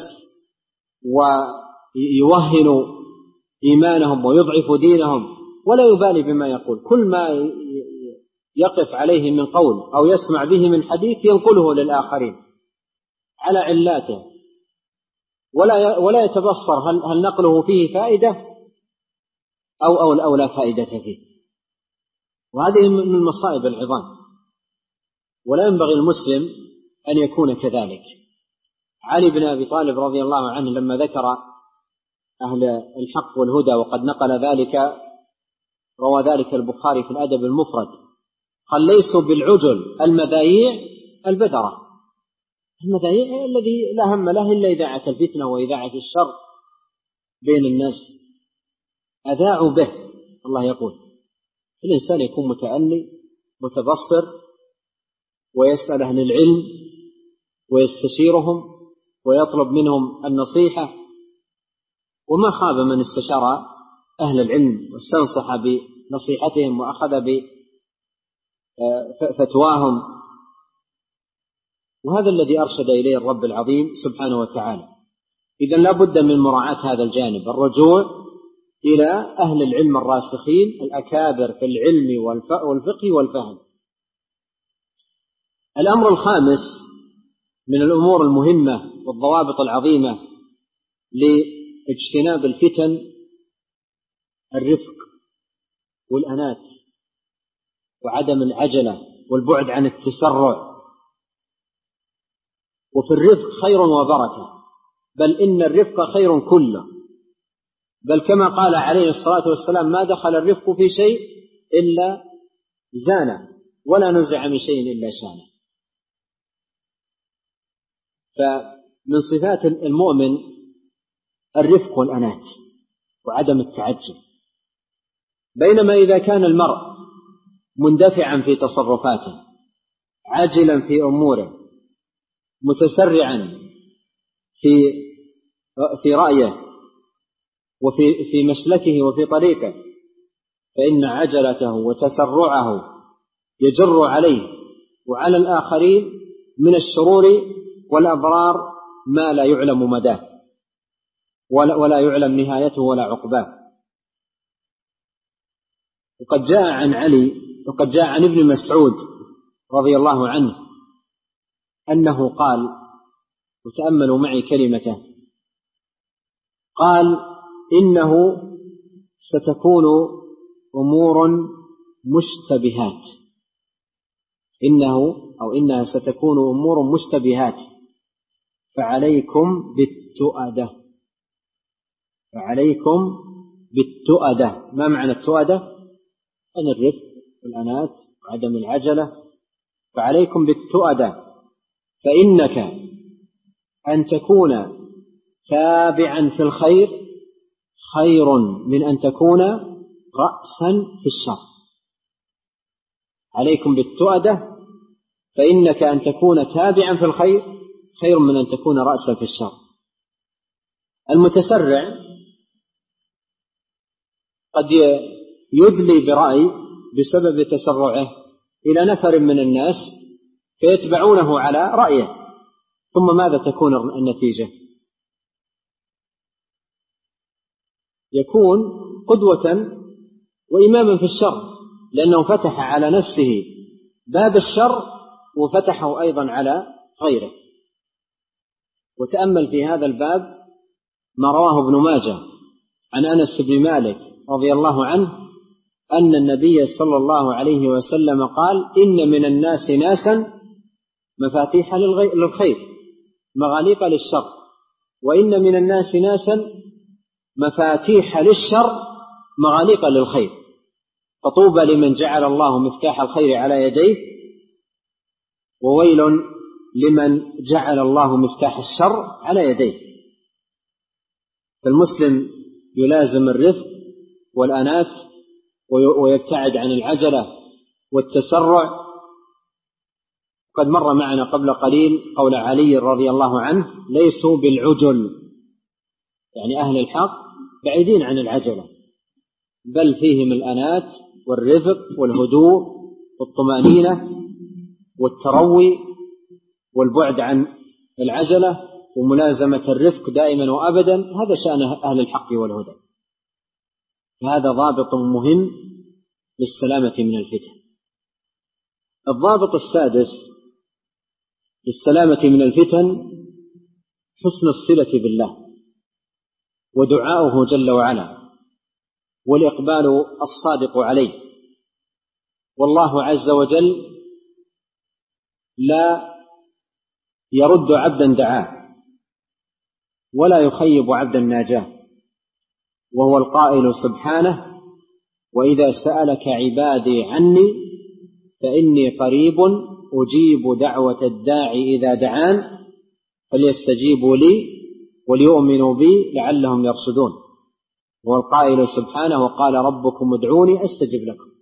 ويوهن إيمانهم ويضعف دينهم، ولا يبالي بما يقول. كل ما يقف عليه من قول أو يسمع به من حديث ينقله للآخرين على علاته، ولا يتبصر هل نقله فيه فائدة أو لا فائدة فيه. وهذه من مصائب العظام، ولا ينبغي المسلم أن يكون كذلك. علي بن أبي طالب رضي الله عنه لما ذكر أهل الحق والهدى، وقد نقل ذلك، روى ذلك البخاري في الأدب المفرد، قال: ليسوا بالعجل المذايع البذرة، المذايع الذي لا هم له إلا إذاعة الفتنة وإذاعة الشر بين الناس، أذاعوا به. الله يقول: الإنسان يكون متأني متبصر، ويسأل أهل العلم ويستشيرهم ويطلب منهم النصيحة، وما خاب من استشار أهل العلم واستنصح بنصيحتهم وأخذ بفتواهم. وهذا الذي أرشد إليه الرب العظيم سبحانه وتعالى. إذن لا بد من مراعاة هذا الجانب، الرجوع إلى أهل العلم الراسخين الأكابر في العلم والفقه والفهم. الأمر الخامس من الأمور المهمة والضوابط العظيمة لاجتناب الفتن الرفق والأنات وعدم العجلة والبعد عن التسرع. وفي الرفق خير وبركة، بل إن الرفق خير كله، بل كما قال عليه الصلاة والسلام: ما دخل الرفق في شيء إلا زانه، ولا نزع من شيء إلا شانه. فمن صفات المؤمن الرفق والأنات وعدم التعجل. بينما إذا كان المرء مندفعا في تصرفاته، عاجلا في أموره، متسرعا في رأيه وفي مسلكه وفي طريقه، فإن عجلته وتسرعه يجر عليه وعلى الآخرين من الشرور والأضرار ما لا يعلم مداه ولا يعلم نهايته ولا عقباه. وقد جاء عن علي وقد جاء عن ابن مسعود رضي الله عنه أنه قال، وتأملوا معي كلمته، قال: إنه ستكون أمور مشتبهات، إنها ستكون أمور مشتبهات، فعليكم بالتؤدة. ما معنى التؤدة؟ أن الرفق والأنات وعدم العجلة. فعليكم بالتؤدة، فإنك أن تكون تابعا في الخير خير من أن تكون رأسا في الشر. عليكم بالتؤدة، فإنك أن تكون تابعا في الخير خير من أن تكون رأسا في الشر. المتسرع قد يدلي برأي بسبب تسرعه إلى نفر من الناس فيتبعونه على رأيه، ثم ماذا تكون النتيجة؟ يكون قدوة وإماما في الشر، لأنه فتح على نفسه باب الشر وفتحه أيضا على غيره. وتأمل في هذا الباب ما رواه ابن ماجه عن أنس بن مالك رضي الله عنه أن النبي صلى الله عليه وسلم قال: إن من الناس ناسا مفاتيح للخير مغاليق للشر، وإن من الناس ناسا مفاتيح للشر مغاليق للخير، فطوبى لمن جعل الله مفتاح الخير على يديه، وويل لمن جعل الله مفتاح الشر على يديه. فالمسلم يلازم الرفق والأنات ويبتعد عن العجلة والتسرع. قد مر معنا قبل قليل قول علي رضي الله عنه: ليسوا بالعجل، يعني أهل الحق بعيدين عن العجلة، بل فيهم الأنات والرفق والهدوء والطمأنينة والتروي والبعد عن العجلة وملازمة الرفق دائما وأبدا. هذا شأن أهل الحق والهدى، هذا ضابط مهم للسلامة من الفتن. الضابط السادس للسلامة من الفتن حسن الصلة بالله ودعاؤه جل وعلا والإقبال الصادق عليه. والله عز وجل لا يرد عبدا دعاه ولا يخيب عبدا ناجاه، وهو القائل سبحانه: وإذا سألك عبادي عني فإني قريب أجيب دعوة الداعي إذا دعان فليستجيبوا لي وليؤمنوا بي لعلهم يرشدون. هو القائل سبحانه: وقال ربكم ادعوني أستجب لكم.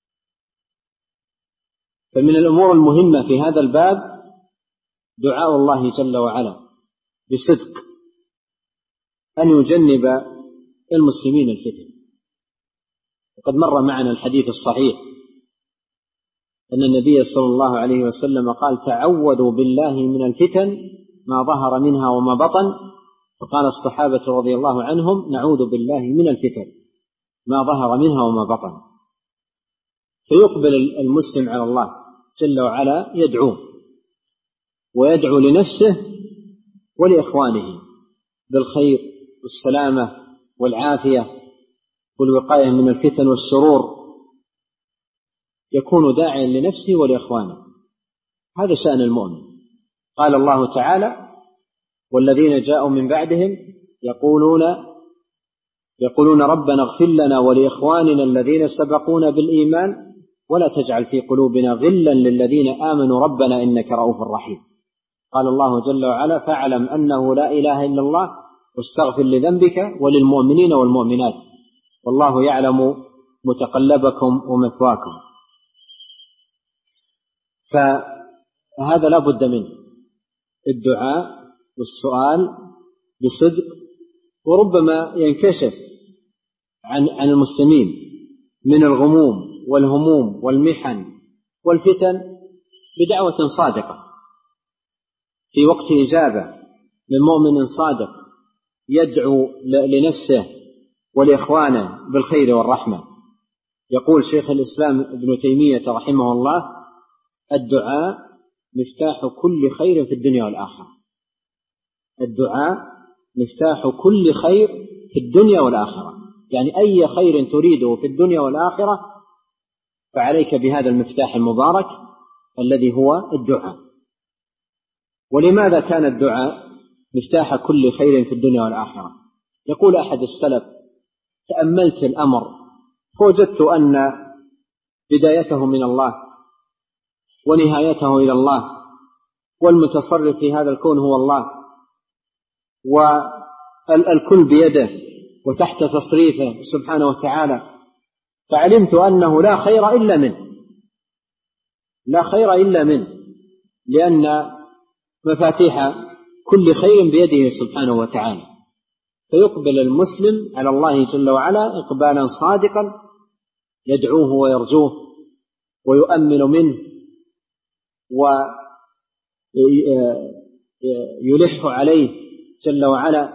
فمن الأمور المهمة في هذا الباب دعاء الله جل وعلا بصدق أن يجنب المسلمين الفتن. وقد مر معنا الحديث الصحيح أن النبي صلى الله عليه وسلم قال: تعوذوا بالله من الفتن ما ظهر منها وما بطن. فقال الصحابة رضي الله عنهم: نعوذ بالله من الفتن ما ظهر منها وما بطن. فيقبل المسلم على الله جل وعلا يدعوه ويدعو لنفسه ولإخوانه بالخير والسلامة والعافية والوقاية من الفتن والشرور، يكون داعيا لنفسه ولإخوانه. هذا شأن المؤمن. قال الله تعالى: والذين جاءوا من بعدهم يقولون ربنا اغفر لنا ولإخواننا الذين سبقونا بالإيمان ولا تجعل في قلوبنا غلا للذين آمنوا ربنا إنك رؤوف رحيم. قال الله جل وعلا: فاعلم أنه لا إله إلا الله واستغفر لذنبك وللمؤمنين والمؤمنات والله يعلم متقلبكم ومثواكم. فهذا لا بد منه، الدعاء والسؤال بصدق، وربما ينكشف عن المسلمين من الغموم والهموم والمحن والفتن بدعوة صادقة في وقت إجابة من مؤمن صادق يدعو لنفسه ولإخوانه بالخير والرحمة. يقول شيخ الإسلام ابن تيمية رحمه الله: الدعاء مفتاح كل خير في الدنيا والآخرة. الدعاء مفتاح كل خير في الدنيا والآخرة، يعني أي خير تريده في الدنيا والآخرة فعليك بهذا المفتاح المبارك الذي هو الدعاء. ولماذا كان الدعاء مفتاح كل خير في الدنيا والآخرة؟ يقول أحد السلف: تأملت الأمر فوجدت أن بدايته من الله ونهايته إلى الله، والمتصرف في هذا الكون هو الله، والكل بيده وتحت تصريفه سبحانه وتعالى، فعلمت أنه لا خير إلا منه، لا خير إلا منه، لأن مفاتيح كل خير بيده سبحانه وتعالى. فيقبل المسلم على الله جل وعلا إقبالا صادقا، يدعوه ويرجوه ويؤمل منه ويلح عليه جل وعلا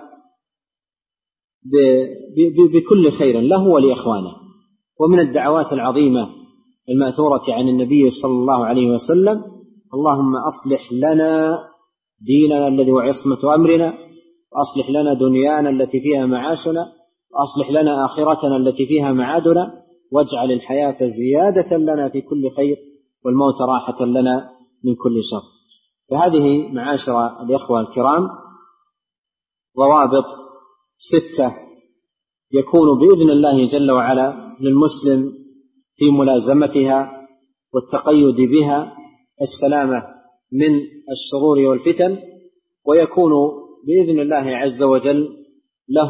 بكل خير له ولإخوانه. ومن الدعوات العظيمة الماثورة عن النبي صلى الله عليه وسلم: اللهم أصلح لنا ديننا الذي هو عصمة أمرنا، وأصلح لنا دنيانا التي فيها معاشنا، وأصلح لنا آخرتنا التي فيها معادنا، واجعل الحياة زيادة لنا في كل خير والموت راحة لنا من كل شر. فهذه معاشر الإخوة الكرام ضوابط 6 يكون بإذن الله جل وعلا للمسلم في ملازمتها والتقيد بها السلامة من الشرور والفتن، ويكون بإذن الله عز وجل له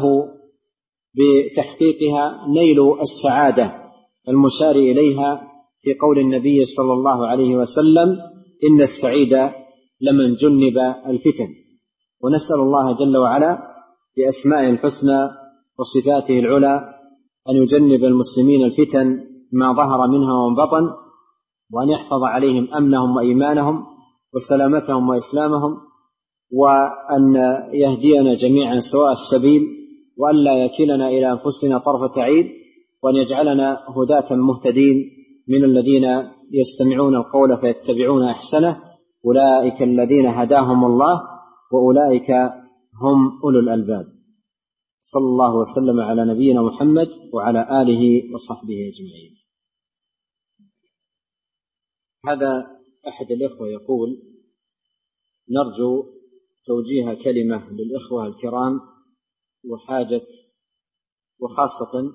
بتحقيقها نيل السعادة المشار إليها في قول النبي صلى الله عليه وسلم: إن السعيد لمن جنب الفتن. ونسأل الله جل وعلا بأسمائه الحسنى وصفاته العلى أن يجنب المسلمين الفتن ما ظهر منها ومن بطن، وأن يحفظ عليهم أمنهم وإيمانهم وسلامتهم وإسلامهم، وأن يهدينا جميعا سواء السبيل، وأن لا يكلنا إلى أنفسنا طرفة عين، وأن يجعلنا هداة مهتدين من الذين يستمعون القول فيتبعون أحسنه، أولئك الذين هداهم الله وأولئك هم أولو الألباب. صلى الله وسلم على نبينا محمد وعلى آله وصحبه أجمعين. هذا أحد الإخوة يقول: نرجو توجيه كلمة للإخوة الكرام وحاجة، وخاصة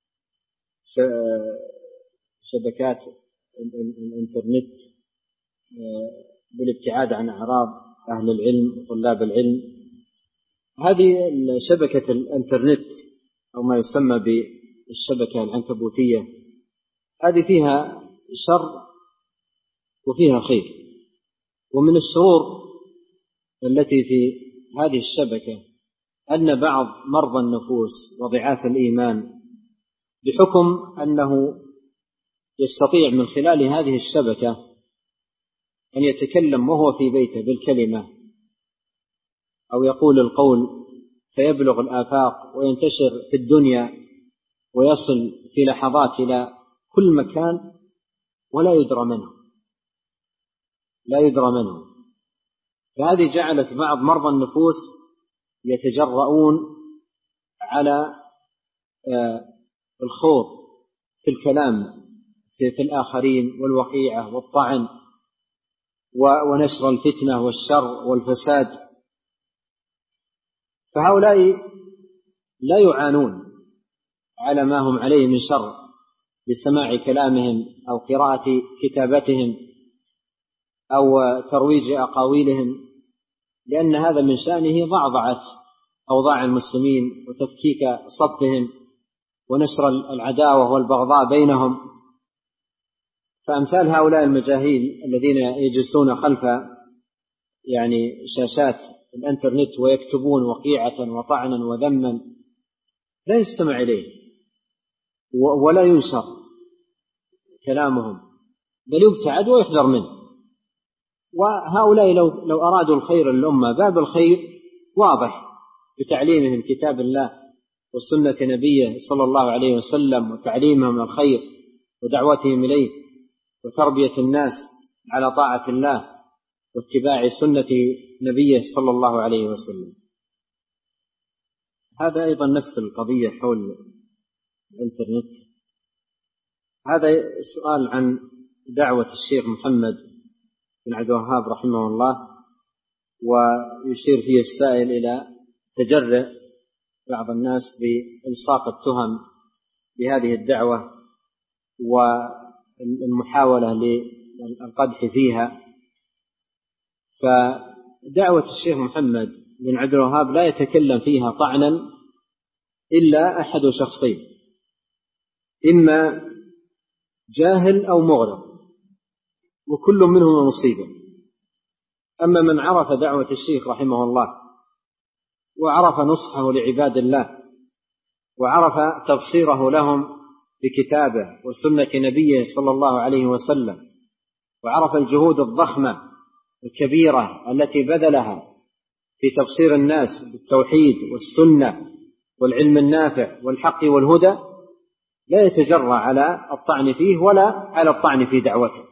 شبكات الإنترنت، بالابتعاد عن أعراض أهل العلم وطلاب العلم. هذه شبكة الإنترنت أو ما يسمى بالشبكة العنكبوتية هذه فيها شر وفيها خير. ومن الشرور التي في هذه الشبكة أن بعض مرضى النفوس وضعاف الإيمان بحكم أنه يستطيع من خلال هذه الشبكة أن يتكلم وهو في بيته بالكلمة أو يقول القول فيبلغ الآفاق وينتشر في الدنيا ويصل في لحظات إلى كل مكان ولا يدرى منه. فهذه جعلت بعض مرضى النفوس يتجرؤون على الخوض في الكلام في الآخرين والوقيعة والطعن ونشر الفتنة والشر والفساد. فهؤلاء لا يعانون على ما هم عليه من شر بسماع كلامهم أو قراءة كتابتهم أو ترويج أقاويلهم، لأن هذا من شأنه ضعضعة أوضاع المسلمين وتفكيك صفهم ونشر العداوة والبغضاء بينهم. فأمثال هؤلاء المجاهيل الذين يجلسون خلف شاشات الإنترنت ويكتبون وقيعة وطعنا وذما لا يستمع إليه ولا ينشر كلامهم، بل يبتعد ويحذر منه. وهؤلاء لو أرادوا الخير للأمة باب الخير واضح بتعليمهم كتاب الله وسنة نبيه صلى الله عليه وسلم، وتعليمهم الخير ودعوتهم إليه وتربية الناس على طاعة الله واتباع سنة نبيه صلى الله عليه وسلم. هذا أيضا نفس القضية حول الإنترنت. هذا سؤال عن دعوة الشيخ محمد بن عبد الوهاب رحمه الله، ويشير فيه السائل إلى تجرؤ بعض الناس بإلصاق التهم بهذه الدعوة والمحاولة للقدح فيها. فدعوة الشيخ محمد بن عبد الوهاب لا يتكلم فيها طعنا إلا أحد شخصين: إما جاهل أو مغرض، وكل منهما مصيبة. أما من عرف دعوة الشيخ رحمه الله وعرف نصحه لعباد الله وعرف تبصيره لهم بكتابه وسنة نبيه صلى الله عليه وسلم، وعرف الجهود الضخمة الكبيرة التي بذلها في تبصير الناس بالتوحيد والسنة والعلم النافع والحق والهدى، لا يتجرأ على الطعن فيه ولا على الطعن في دعوته.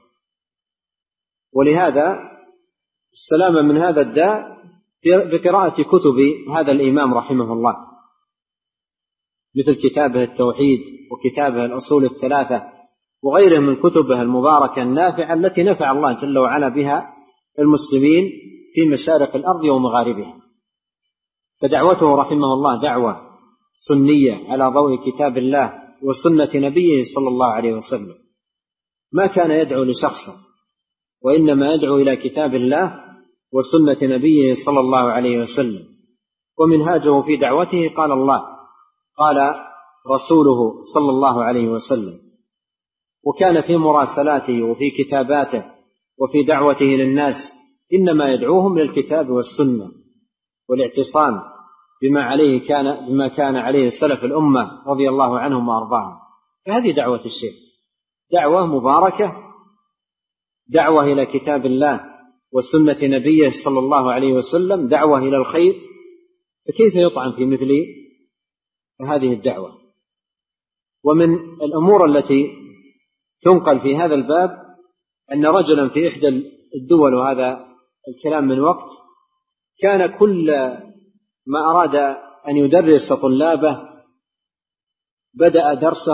ولهذا السلامة من هذا الداء بقراءة كتب هذا الإمام رحمه الله. مثل كتابه التوحيد وكتابه الأصول الثلاثة وغيره من كتبه المباركة النافعة التي نفع الله جل وعلا بها المسلمين في مشارق الأرض ومغاربها. فدعوته رحمه الله دعوة سنية على ضوء كتاب الله وسنة نبيه صلى الله عليه وسلم، ما كان يدعو لشخصه، وإنما يدعو إلى كتاب الله وسنة نبيه صلى الله عليه وسلم. ومنهاجه في دعوته قال الله قال رسوله صلى الله عليه وسلم. وكان في مراسلاته وفي كتاباته وفي دعوته للناس إنما يدعوهم للكتاب والسنة والاعتصام بما كان عليه سلف الأمة رضي الله عنهم وأرضاهم. فهذه دعوة الشيخ، دعوة مباركة، دعوة إلى كتاب الله وسنة نبيه صلى الله عليه وسلم، دعوة إلى الخير. فكيف يطعن في مثل هذه الدعوة؟ ومن الأمور التي تنقل في هذا الباب أن رجلا في إحدى الدول، وهذا الكلام من وقت، كان كل ما أراد أن يدرس طلابه بدأ درسه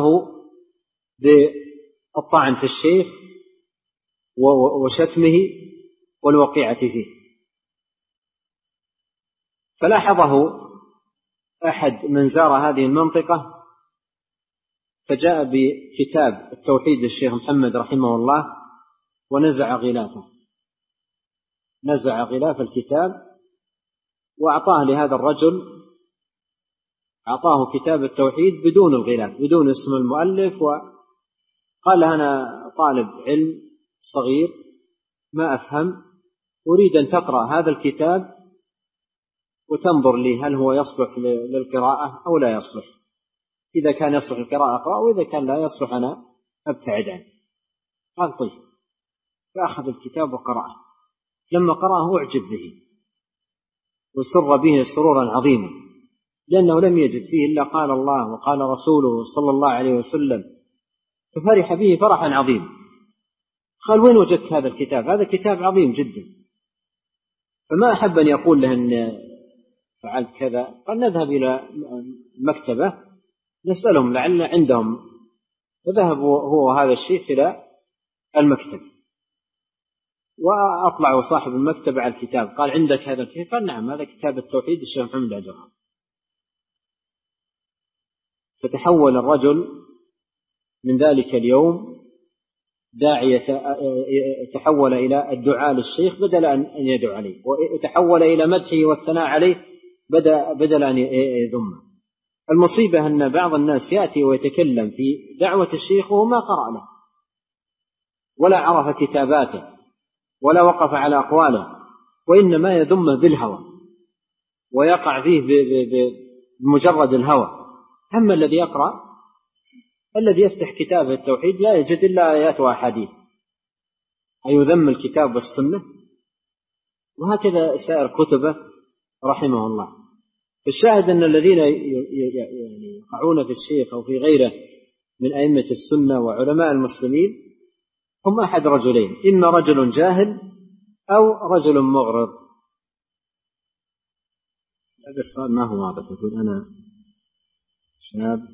بالطعن في الشيخ وشتمه والوقيعة فيه. فلاحظه أحد من زار هذه المنطقة فجاء بكتاب التوحيد للشيخ محمد رحمه الله ونزع غلافه، نزع غلاف الكتاب وأعطاه لهذا الرجل، أعطاه كتاب التوحيد بدون الغلاف، بدون اسم المؤلف، وقال أنا طالب علم صغير ما أفهم، أريد أن تقرأ هذا الكتاب وتنظر لي هل هو يصلح للقراءة أو لا يصلح. إذا كان يصلح القراءة أقرأ، وإذا كان لا يصلح أنا أبتعد عنه. قال طيب. فأخذ الكتاب وقرأه. لما قرأه أعجب به وسر به سرورا عظيما، لأنه لم يجد فيه إلا قال الله وقال رسوله صلى الله عليه وسلم، ففرح به فرحا عظيما. قال وين وجدت هذا الكتاب؟ هذا كتاب عظيم جدا. فما أحب أن يقول له أن فعلت كذا. قال نذهب إلى مكتبة نسألهم لعل عندهم. فذهب هو هذا الشيخ إلى المكتب، وأطلع صاحب المكتب على الكتاب. قال عندك هذا الكتاب؟ قال نعم، هذا كتاب التوحيد الشيخ محمد عجران. فتحول الرجل من ذلك اليوم داعية، تحول إلى الدعاء للشيخ بدل أن يدعو عليه، وتحول إلى مدحه والثناء عليه بدل أن يذمه. المصيبة أن بعض الناس يأتي ويتكلم في دعوة الشيخ وهو ما قرأ له ولا عرف كتاباته ولا وقف على أقواله، وإنما يذمه بالهوى ويقع فيه بمجرد الهوى. أما الذي يقرأ، الذي يفتح كتاب التوحيد لا يجد إلا آيات وأحاديث، أيذم الكتاب والسنة. وهكذا سائر كتبه رحمه الله. الشاهد أن الذين يقعون في الشيخ أو في غيره من أئمة السنة وعلماء المسلمين هم أحد رجلين: إما رجل جاهل أو رجل مغرض. هذا السؤال ما هو واضح. يقول أنا شاب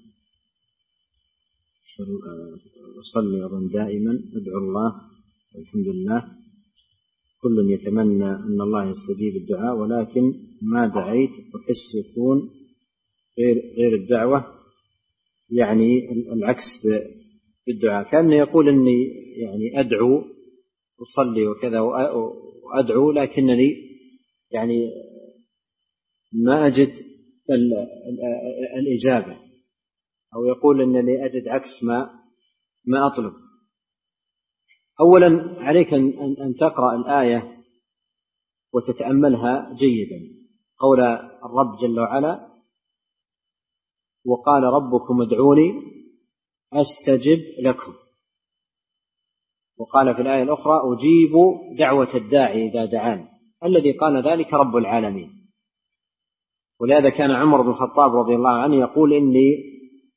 أصلي أظن دائما، أدعو الله والحمد لله، كل يتمنى أن الله يستجيب الدعاء، ولكن ما دعيت أحس يكون غير الدعوة، يعني العكس بالدعاء. كان يقول أني يعني أدعو أصلي وكذا وأدعو، لكنني يعني ما أجد الإجابة، أو يقول أنني أجد عكس ما أطلب. أولا عليك أن تقرأ الآية وتتأملها جيدا. قول الرب جل وعلا: وقال ربكم ادعوني أستجب لكم. وقال في الآية الأخرى: أجيب دعوة الداعي إذا دعان. الذي قال ذلك رب العالمين. ولهذا كان عمر بن الخطاب رضي الله عنه يقول: إني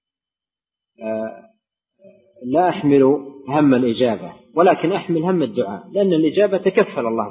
لا أحمل هم الإجابة ولكن أحمل هم الدعاء، لأن الإجابة تكفل الله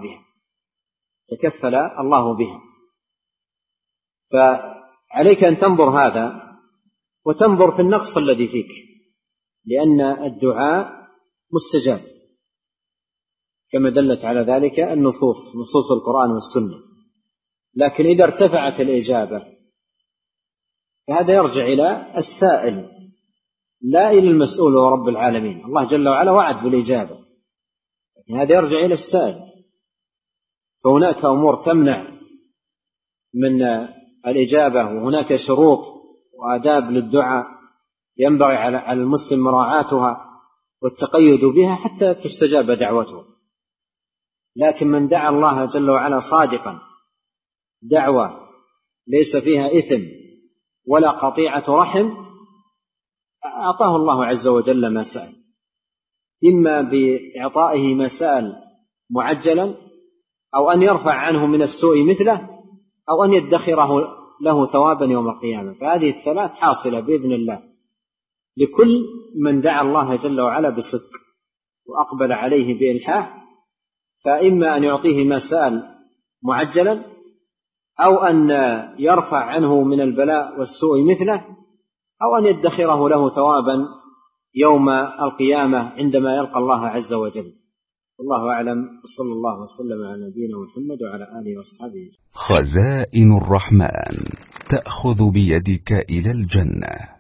بها. فعليك أن تنظر هذا وتنظر في النقص الذي فيك، لأن الدعاء مستجاب كما دلت على ذلك نصوص القرآن والسنة. لكن إذا ارتفعت الإجابة فهذا يرجع إلى السائل لا إلى المسؤول ورب العالمين. الله جل وعلا وعد بالإجابة، لكن هذا يرجع إلى السائل. فهناك أمور تمنع من الإجابة، وهناك شروط وآداب للدعاء ينبغي على المسلم مراعاتها والتقيد بها حتى تستجاب دعوته. لكن من دعا الله جل وعلا صادقا دعوة ليس فيها إثم ولا قطيعة رحم أعطاه الله عز وجل ما سأل، إما بإعطائه ما سأل معجلا، أو أن يرفع عنه من السوء مثله، أو أن يدخره له ثوابا يوم القيامة. فهذه الثلاث حاصلة بإذن الله لكل من دعا الله جل وعلا بصدق وأقبل عليه بإلحاح، فإما أن يعطيه ما سأل معجلا، أو أن يرفع عنه من البلاء والسوء مثله، أو أن يدخره له ثوابا يوم القيامة عندما يلقى الله عز وجل. والله أعلم، وصلى الله وسلم على نبينا محمد وعلى آله وأصحابه. خزائن الرحمن تأخذ بيدك إلى الجنة.